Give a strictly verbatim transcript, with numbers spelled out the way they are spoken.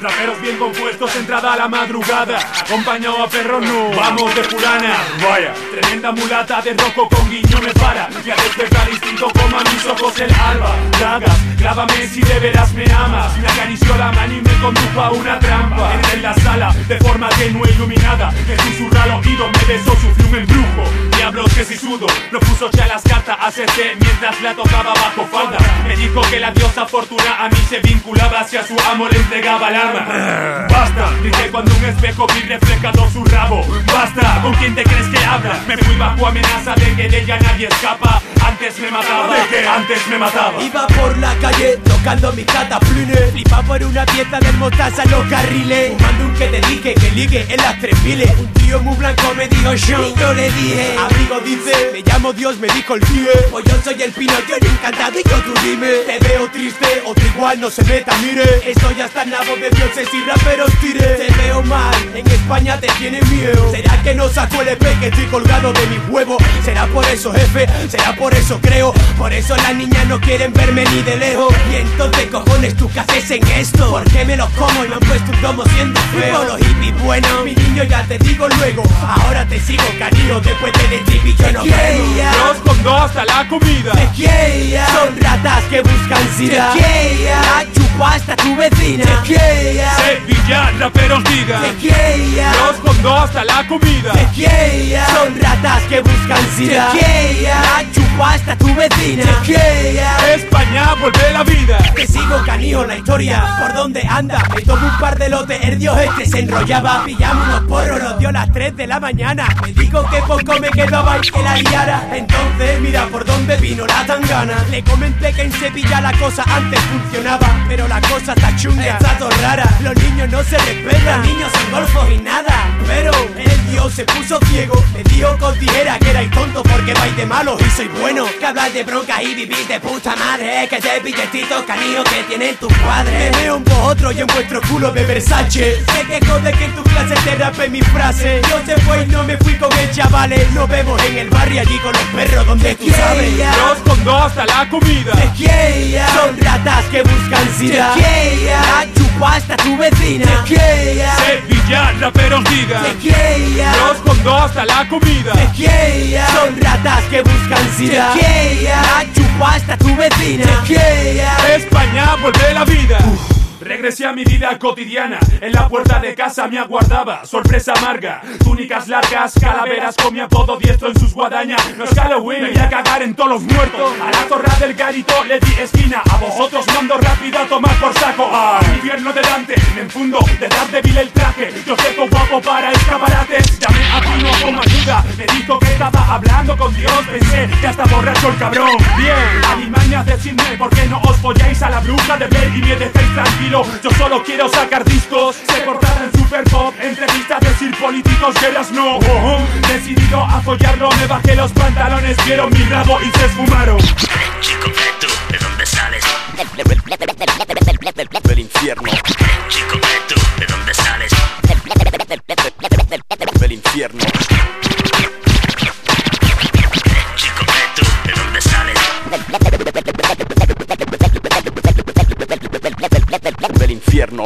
Raperos bien compuestos, entrada a la madrugada, acompañado a perros no. Vamos de fulana, vaya, tremenda mulata de rojo con guiño me para. Y a despertar instinto como a mis ojos el alba. Llagas, clávame si de veras me amas. Me acarició la mano y me condujo a una trampa. Entré en la sala de forma tenue iluminada. Me susurra al oído, me besó, sufrí un embrujo. Diablos que si sudo, propuso ya las cartas a acerté mientras la tocaba bajo falda. Me dijo que la diosa fortuna a mí se vinculaba, hacia su amo le entregaba el arma. Basta, dije cuando un espejo vi reflejado su rabo. Basta, ¿con quién te crees que habla? Me fui bajo amenaza de que de ella nadie escapa. Antes me mataba, de que antes me mataba. Iba por la calle tocando mis cataplines. Flipa por una pieza del mostaza en los carriles. Fumando un que te dije que ligue en las tres miles. Un tío muy blanco me dijo yo y yo le dije, amigo dice, me llamo Dios, me dijo el tío. Pues yo soy el pino, yo he encantado y yo tú dime. Te veo triste, otro igual no se meta, mire. Estoy hasta el nabo de dioses y raperos tire. Te veo mal, en España te tiene miedo. ¿Será que no saco el E P que estoy colgado de mi huevo? ¿Será por eso jefe? ¿Será por eso creo? Por eso las niñas no quieren verme ni de lejos. Y entonces cojones tú qué haces en esto. ¿Por qué me los como y me han puesto un domo siendo feo? Los hippies bueno, mi niño ya te digo luego. Ahora te sigo cariño después de tripi yo no pego. Dos con dos hasta la comida. Te quiera. Son ratas que buscan sida. Te quiera. La chupa hasta tu vecina. Te quiera. Sevilla, raperos digan. Te quiera. Dos con dos hasta la comida. Te quiera. Son ratas que buscan sida. Te quiera. La chupa hasta tu vecina. Te quiera. España vuelve la vida. Te sigo canío la historia. ¿Por dónde anda? Me tomo un par de lotes. El dios este se enrollaba. Pillamos unos porros, nos dio las tres de la mañana. Me dijo que poco me quedaba y que la liara. Entonces mira por dónde vino la tangana. Le comenté que en Sevilla la cosa antes funcionaba, pero la cosa está chunga, está todo rara. Los niños no se respetan, los niños son golfos y nada. Pero el dios se puso ciego. Me dijo con tijera que erais tontos porque vais de malos y soy bueno. Que hablas de bronca y vivís de puta madre. Que te billetitos caníos que tienen tus padres. Me veo en vosotros y en vuestro culo de Versace. Se quejó de que en tu clase te rapé mi frase. Yo se fue y no me fui con el chavales. Nos vemos en el barrio allí con los perros donde tú sabes. Dos con dos hasta la comida. Te quiera. Son ratas que buscan sida. Te quiera. La chupa hasta tu vecina. Te quiera. Sevilla, raperos digan. Te quiera. Dos con dos hasta la comida. Te quiera. Son ratas que buscan sida. Te quiera. La chupa hasta tu vecina. Te quiera. España vuelve la vida. Uf. Regresé a mi vida cotidiana. En la puerta de casa me aguardaba sorpresa amarga. Túnicas largas, calaveras con mi apodo diestro en sus guadañas. No es Halloween, me voy a cagar en todos los muertos. A la torra del garito le di esquina. A vosotros mando rápido a tomar por saco. Al infierno delante, me enfundo de dar débil el traje. Yo seco guapo para escaparates. Llamé a Pino como ayuda. Me dijo que estaba hablando con Dios. Pensé que hasta borracho el cabrón. Bien, alimañas decidme por qué no os folláis a la bruja de Blair y me dejéis tranquilo. Yo solo quiero sacar discos, se portada en Super Pop, entrevistas, decir políticos, guerras no. Oh, oh. Decidido a follarlo, me bajé los pantalones, vieron mi rabo y se esfumaron. Chico, tú, ¿de dónde sales? Del infierno. Chico, tú, ¿de dónde sales? Del infierno. Chico, tú, ¿de dónde sales? Del infierno.